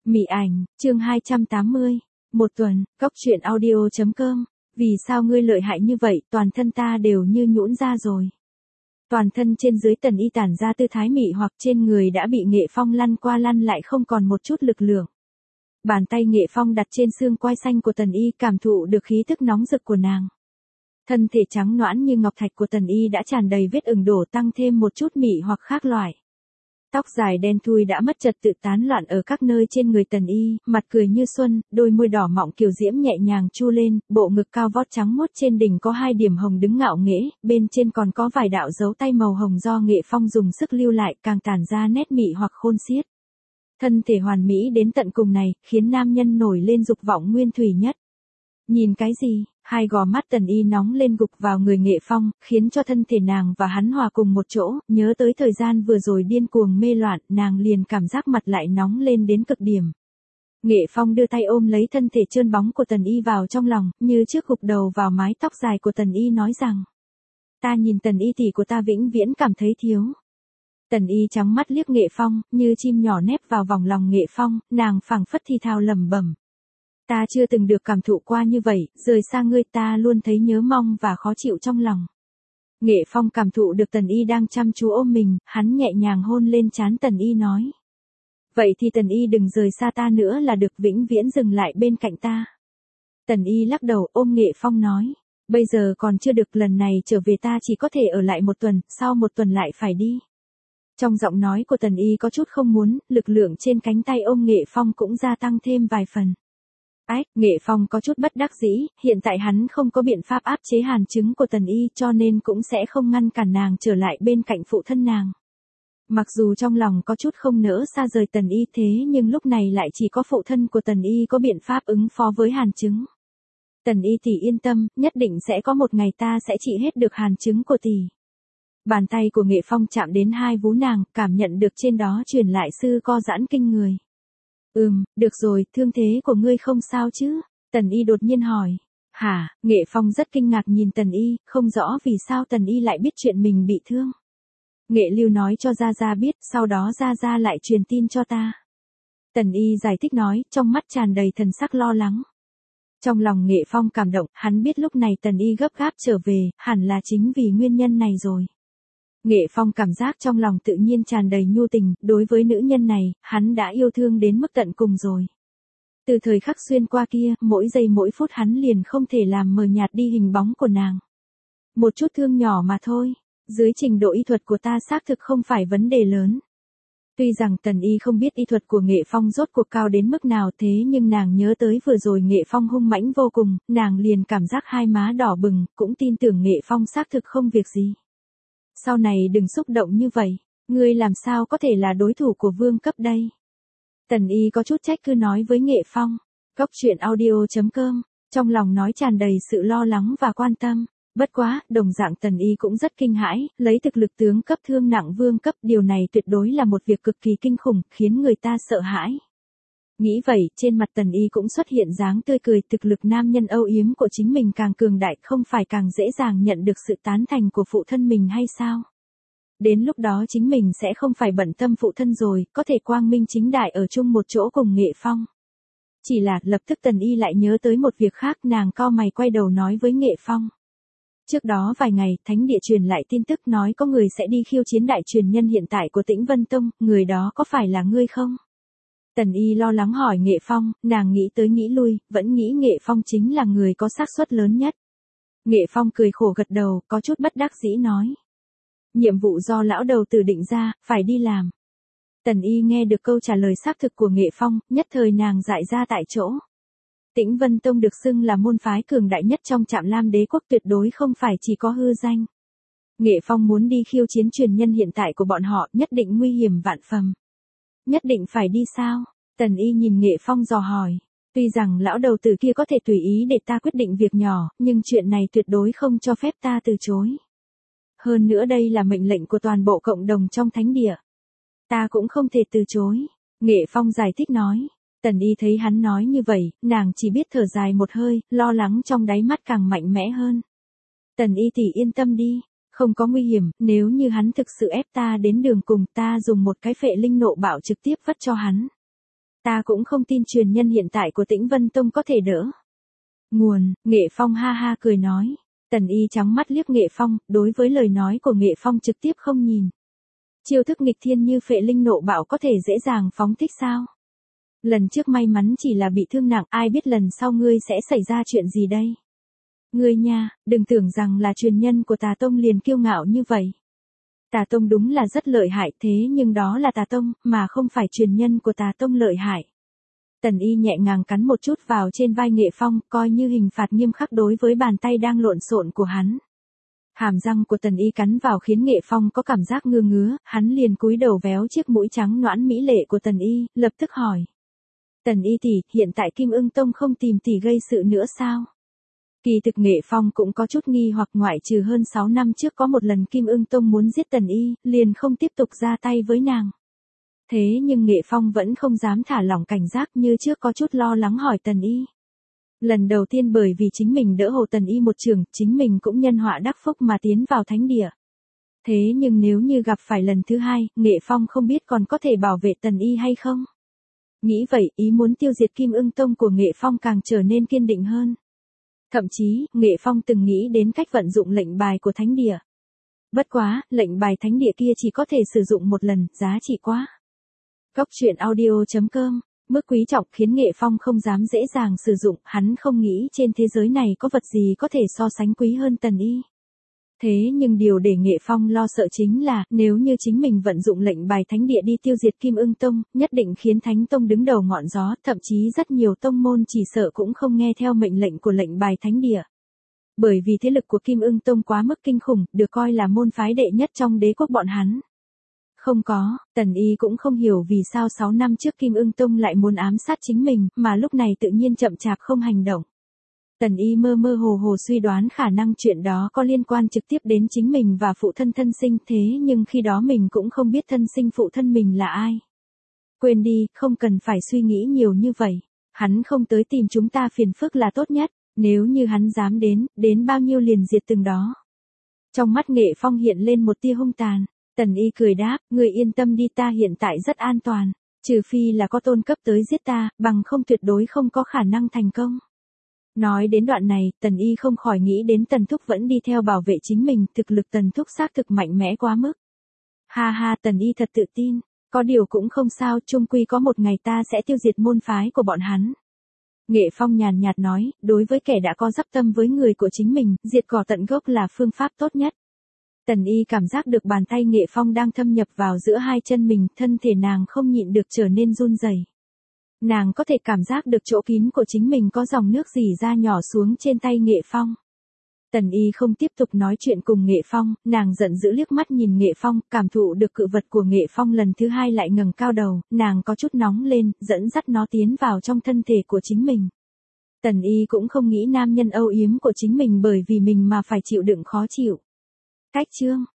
Mị ảnh, chương 280. Một tuần, cóc truyện audio.com. Vì sao ngươi lợi hại như vậy, toàn thân ta đều như nhũn ra rồi. Toàn thân trên dưới Tần Y tản ra tư thái mị hoặc trên người đã bị Nghệ Phong lăn qua lăn lại không còn một chút lực lượng. Bàn tay Nghệ Phong đặt trên xương quai xanh của Tần Y, cảm thụ được khí thức nóng rực của nàng. Thân thể trắng nõn như ngọc thạch của Tần Y đã tràn đầy vết ửng đổ, tăng thêm một chút mị hoặc khác loại. Tóc dài đen thui đã mất trật tự tán loạn ở các nơi trên người Tần Y, mặt cười như xuân, đôi môi đỏ mọng kiều diễm nhẹ nhàng chu lên, bộ ngực cao vót trắng muốt trên đỉnh có 2 điểm hồng đứng ngạo nghễ, bên trên còn có vài đạo dấu tay màu hồng do Nghệ Phong dùng sức lưu lại, càng tản ra nét mị hoặc khôn xiết. Thân thể hoàn mỹ đến tận cùng này, khiến nam nhân nổi lên dục vọng nguyên thủy nhất. Nhìn cái gì? Hai gò mắt Tần Y nóng lên gục vào người Nghệ Phong, khiến cho thân thể nàng và hắn hòa cùng một chỗ, nhớ tới thời gian vừa rồi điên cuồng mê loạn, nàng liền cảm giác mặt lại nóng lên đến cực điểm. Nghệ Phong đưa tay ôm lấy thân thể trơn bóng của Tần Y vào trong lòng, như trước gục đầu vào mái tóc dài của Tần Y nói rằng: Ta nhìn Tần Y tỷ của ta vĩnh viễn cảm thấy thiếu. Tần Y trắng mắt liếc Nghệ Phong, như chim nhỏ nép vào vòng lòng Nghệ Phong, nàng phảng phất thì thào lẩm bẩm. Ta chưa từng được cảm thụ qua như vậy, rời xa ngươi ta luôn thấy nhớ mong và khó chịu trong lòng. Nghệ Phong cảm thụ được Tần Y đang chăm chú ôm mình, hắn nhẹ nhàng hôn lên trán Tần Y nói. Vậy thì Tần Y đừng rời xa ta nữa là được, vĩnh viễn dừng lại bên cạnh ta. Tần Y lắc đầu ôm Nghệ Phong nói. Bây giờ còn chưa được, lần này trở về ta chỉ có thể ở lại 1 tuần, sau 1 tuần lại phải đi. Trong giọng nói của Tần Y có chút không muốn, lực lượng trên cánh tay ôm Nghệ Phong cũng gia tăng thêm vài phần. Nghệ Phong có chút bất đắc dĩ, hiện tại hắn không có biện pháp áp chế hàn chứng của Tần Y cho nên cũng sẽ không ngăn cản nàng trở lại bên cạnh phụ thân nàng. Mặc dù trong lòng có chút không nỡ xa rời Tần Y thế nhưng lúc này lại chỉ có phụ thân của Tần Y có biện pháp ứng phó với hàn chứng. Tần Y tỷ yên tâm, nhất định sẽ có một ngày ta sẽ trị hết được hàn chứng của tỷ. Bàn tay của Nghệ Phong chạm đến 2 vú nàng, cảm nhận được trên đó truyền lại sự co giãn kinh người. Được rồi, thương thế của ngươi không sao chứ? Tần Y đột nhiên hỏi. Hả? Nghệ Phong rất kinh ngạc nhìn Tần Y, không rõ vì sao Tần Y lại biết chuyện mình bị thương. Nghệ Lưu nói cho Gia Gia biết, sau đó Gia Gia lại truyền tin cho ta. Tần Y giải thích nói, trong mắt tràn đầy thần sắc lo lắng. Trong lòng Nghệ Phong cảm động, hắn biết lúc này Tần Y gấp gáp trở về, hẳn là chính vì nguyên nhân này rồi. Nghệ Phong cảm giác trong lòng tự nhiên tràn đầy nhu tình, đối với nữ nhân này, hắn đã yêu thương đến mức tận cùng rồi. Từ thời khắc xuyên qua kia, mỗi giây mỗi phút hắn liền không thể làm mờ nhạt đi hình bóng của nàng. Một chút thương nhỏ mà thôi, dưới trình độ y thuật của ta xác thực không phải vấn đề lớn. Tuy rằng Tần Y không biết y thuật của Nghệ Phong rốt cuộc cao đến mức nào thế nhưng nàng nhớ tới vừa rồi Nghệ Phong hung mãnh vô cùng, nàng liền cảm giác hai má đỏ bừng, cũng tin tưởng Nghệ Phong xác thực không việc gì. Sau này đừng xúc động như vậy, ngươi làm sao có thể là đối thủ của vương cấp đây? Tần Y có chút trách cứ nói với Nghệ Phong. Cóc truyện audio.com, trong lòng nói tràn đầy sự lo lắng và quan tâm. Bất quá, đồng dạng Tần Y cũng rất kinh hãi, lấy thực lực tướng cấp thương nặng vương cấp, điều này tuyệt đối là một việc cực kỳ kinh khủng, khiến người ta sợ hãi. Nghĩ vậy, trên mặt Tần Y cũng xuất hiện dáng tươi cười, thực lực nam nhân âu yếm của chính mình càng cường đại, không phải càng dễ dàng nhận được sự tán thành của phụ thân mình hay sao? Đến lúc đó chính mình sẽ không phải bận tâm phụ thân rồi, có thể quang minh chính đại ở chung một chỗ cùng Nghệ Phong. Chỉ là, lập tức Tần Y lại nhớ tới một việc khác, nàng cau mày quay đầu nói với Nghệ Phong. Trước đó vài ngày, Thánh Địa truyền lại tin tức nói có người sẽ đi khiêu chiến đại truyền nhân hiện tại của Tĩnh Vân Tông, người đó có phải là ngươi không? Tần Y lo lắng hỏi Nghệ Phong, nàng nghĩ tới nghĩ lui, vẫn nghĩ Nghệ Phong chính là người có xác suất lớn nhất. Nghệ Phong cười khổ gật đầu, có chút bất đắc dĩ nói. Nhiệm vụ do lão đầu tử định ra, phải đi làm. Tần Y nghe được câu trả lời xác thực của Nghệ Phong, nhất thời nàng dại ra tại chỗ. Tĩnh Vân Tông được xưng là môn phái cường đại nhất trong Trạm Lam Đế quốc, tuyệt đối không phải chỉ có hư danh. Nghệ Phong muốn đi khiêu chiến truyền nhân hiện tại của bọn họ, nhất định nguy hiểm vạn phần. Nhất định phải đi sao? Tần Y nhìn Nghệ Phong dò hỏi. Tuy rằng lão đầu tử kia có thể tùy ý để ta quyết định việc nhỏ, nhưng chuyện này tuyệt đối không cho phép ta từ chối. Hơn nữa đây là mệnh lệnh của toàn bộ cộng đồng trong thánh địa. Ta cũng không thể từ chối. Nghệ Phong giải thích nói. Tần Y thấy hắn nói như vậy, nàng chỉ biết thở dài một hơi, lo lắng trong đáy mắt càng mạnh mẽ hơn. Tần Y tỷ yên tâm đi. Không có nguy hiểm, nếu như hắn thực sự ép ta đến đường cùng ta dùng một cái phệ linh nộ bạo trực tiếp vất cho hắn. Ta cũng không tin truyền nhân hiện tại của Tĩnh Vân Tông có thể đỡ. Nguồn, Nghệ Phong ha ha cười nói. Tần Y trắng mắt liếc Nghệ Phong, đối với lời nói của Nghệ Phong trực tiếp không nhìn. Chiêu thức nghịch thiên như phệ linh nộ bạo có thể dễ dàng phóng thích sao? Lần trước may mắn chỉ là bị thương nặng, ai biết lần sau ngươi sẽ xảy ra chuyện gì đây? Ngươi nha, đừng tưởng rằng là truyền nhân của Tà Tông liền kiêu ngạo như vậy. Tà Tông đúng là rất lợi hại thế nhưng đó là Tà Tông, mà không phải truyền nhân của Tà Tông lợi hại. Tần Y nhẹ nhàng cắn một chút vào trên vai Nghệ Phong, coi như hình phạt nghiêm khắc đối với bàn tay đang lộn xộn của hắn. Hàm răng của Tần Y cắn vào khiến Nghệ Phong có cảm giác ngứa ngứa, hắn liền cúi đầu véo chiếc mũi trắng nõn mỹ lệ của Tần Y, lập tức hỏi. Tần Y tỷ, hiện tại Kim Ưng Tông không tìm tỷ gây sự nữa sao? Kỳ thực Nghệ Phong cũng có chút nghi hoặc ngoại trừ hơn 6 năm trước có một lần Kim Ưng Tông muốn giết Tần Y, liền không tiếp tục ra tay với nàng. Thế nhưng Nghệ Phong vẫn không dám thả lỏng cảnh giác như trước có chút lo lắng hỏi Tần Y. Lần đầu tiên bởi vì chính mình đỡ Hồ Tần Y một trường, chính mình cũng nhân họa đắc phúc mà tiến vào thánh địa. Thế nhưng nếu như gặp phải lần thứ hai, Nghệ Phong không biết còn có thể bảo vệ Tần Y hay không? Nghĩ vậy, ý muốn tiêu diệt Kim Ưng Tông của Nghệ Phong càng trở nên kiên định hơn. Thậm chí, Nghệ Phong từng nghĩ đến cách vận dụng lệnh bài của thánh địa. Bất quá, lệnh bài thánh địa kia chỉ có thể sử dụng một lần, giá trị quá. Cốc truyện audio.com, mức quý trọng khiến Nghệ Phong không dám dễ dàng sử dụng, hắn không nghĩ trên thế giới này có vật gì có thể so sánh quý hơn Tần Y. Thế nhưng điều để Nghệ Phong lo sợ chính là, nếu như chính mình vận dụng lệnh bài thánh địa đi tiêu diệt Kim Ưng Tông, nhất định khiến Thánh Tông đứng đầu ngọn gió, thậm chí rất nhiều tông môn chỉ sợ cũng không nghe theo mệnh lệnh của lệnh bài thánh địa. Bởi vì thế lực của Kim Ưng Tông quá mức kinh khủng, được coi là môn phái đệ nhất trong đế quốc bọn hắn. Không có, Tần Y cũng không hiểu vì sao 6 năm trước Kim Ưng Tông lại muốn ám sát chính mình, mà lúc này tự nhiên chậm chạp không hành động. Tần Y mơ mơ hồ hồ suy đoán khả năng chuyện đó có liên quan trực tiếp đến chính mình và phụ thân thân sinh thế nhưng khi đó mình cũng không biết thân sinh phụ thân mình là ai. Quên đi, không cần phải suy nghĩ nhiều như vậy. Hắn không tới tìm chúng ta phiền phức là tốt nhất, nếu như hắn dám đến bao nhiêu liền diệt từng đó. Trong mắt Nghệ Phong hiện lên một tia hung tàn. Tần Y cười đáp, người yên tâm đi ta hiện tại rất an toàn, trừ phi là có tôn cấp tới giết ta, bằng không tuyệt đối không có khả năng thành công. Nói đến đoạn này, Tần Y không khỏi nghĩ đến Tần Thúc vẫn đi theo bảo vệ chính mình, thực lực Tần Thúc xác thực mạnh mẽ quá mức. Ha ha, Tần Y thật tự tin, có điều cũng không sao, chung quy có một ngày ta sẽ tiêu diệt môn phái của bọn hắn. Nghệ Phong nhàn nhạt nói, đối với kẻ đã có dắp tâm với người của chính mình, diệt cỏ tận gốc là phương pháp tốt nhất. Tần Y cảm giác được bàn tay Nghệ Phong đang thâm nhập vào giữa hai chân mình, thân thể nàng không nhịn được trở nên run rẩy. Nàng có thể cảm giác được chỗ kín của chính mình có dòng nước rỉ ra nhỏ xuống trên tay Nghệ Phong. Tần Y không tiếp tục nói chuyện cùng Nghệ Phong, nàng giận dữ liếc mắt nhìn Nghệ Phong, cảm thụ được cự vật của Nghệ Phong lần thứ hai lại ngẩng cao đầu, nàng có chút nóng lên, dẫn dắt nó tiến vào trong thân thể của chính mình. Tần Y cũng không nghĩ nam nhân âu yếm của chính mình bởi vì mình mà phải chịu đựng khó chịu. Cách chương